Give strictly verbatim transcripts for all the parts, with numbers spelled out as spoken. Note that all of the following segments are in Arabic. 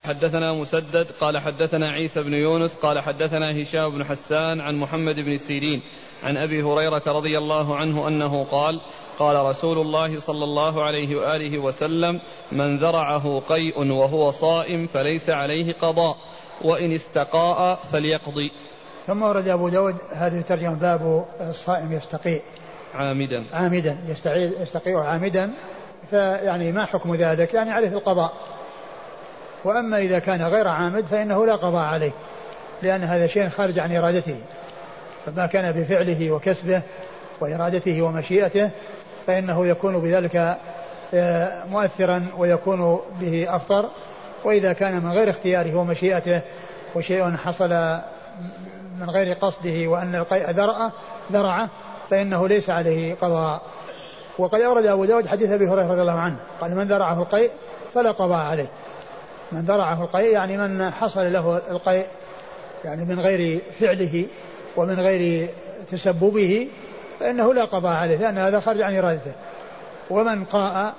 حدثنا مسدد قال حدثنا عيسى بن يونس قال حدثنا هشام بن حسان عن محمد بن سيرين عن أبي هريرة رضي الله عنه أنه قال قال رسول الله صلى الله عليه وآله وسلم من ذرعه قيء وهو صائم فليس عليه قضاء وإن استقاء فليقضي. ثم ورد أبو داود هذه الترجمة باب الصائم يستقيء عامدا عامدا يستقيء عامدا، فيعني ما حكم ذلك؟ يعني عليه القضاء. وأما إذا كان غير عامد فإنه لا قضاء عليه، لأن هذا شيء خارج عن إرادته، فما كان بفعله وكسبه وإرادته ومشيئته فإنه يكون بذلك مؤثرا ويكون به أفطر. وإذا كان من غير اختياره ومشيئته وشيء حصل من غير قصده وأن القيء ذرعه ذرعه فإنه ليس عليه قضاء. وقد أورد أبو داود حديث أبي هريرة رضي الله عنه قال من ذرعه القيء فلا قضاء عليه. من ذرعه القيء يعني من حصل له القيء يعني من غير فعله ومن غير تسببه فإنه لا قضاء عليه، لأن هذا خارج عن إرادته. ومن قاء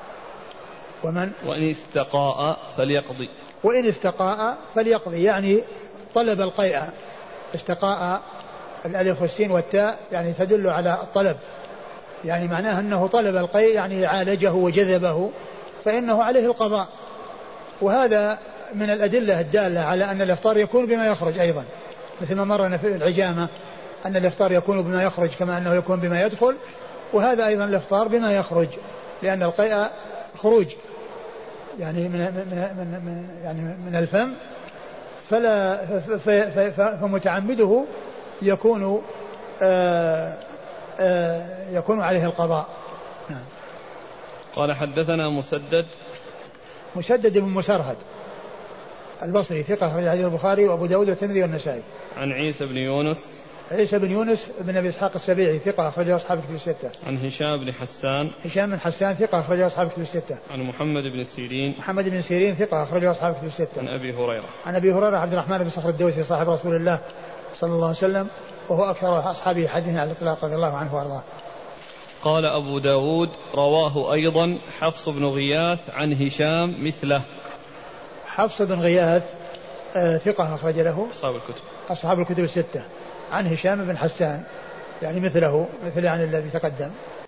ومن وإن استقاء فليقضي وإن استقاء فليقضي يعني طلب القيء. استقاء الألف والسين والتاء يعني تدل على الطلب، يعني معناه أنه طلب القيء يعني عالجه وجذبه فإنه عليه القضاء. وهذا من الأدلة الدالة على أن الإفطار يكون بما يخرج أيضا، مثل ما مرنا في العجامة أن الإفطار يكون بما يخرج كما أنه يكون بما يدخل، وهذا أيضا الإفطار بما يخرج، لأن القيء خروج يعني من من من من يعني من الفم، فلا فمتعمده يكون آآ آآ يكون عليه القضاء. نعم. قال حدثنا مسدد مسدد بن مسرهد البصري ثقة أخرج حديث البخاري وأبو داود والترمذي والنسائي. عن عيسى بن يونس عيسى بن يونس بن أبي إسحاق السبيعي ثقة أخرج أصحاب كتب الستة. عن هشام بن حسان هشام بن حسان ثقة أخرج أصحاب كتب الستة. عن محمد بن سيرين محمد بن سيرين ثقة أخرج أصحاب كتب الستة. عن أبي هريرة عن أبي هريرة عبد الرحمن بن صخر الدوسي صاحب رسول الله صلى الله عليه وسلم وهو أكثر أصحابه حديثا على الإطلاق رضي الله عنه وأرضاه. قال أبو داود رواه أيضا حفص بن غياث عن هشام مثله. حفص بن غياث آه ثقة أخرج له أصحاب الكتب أصحاب الكتب الستة. عن هشام بن حسان يعني مثله مثل يعني الذي تقدم.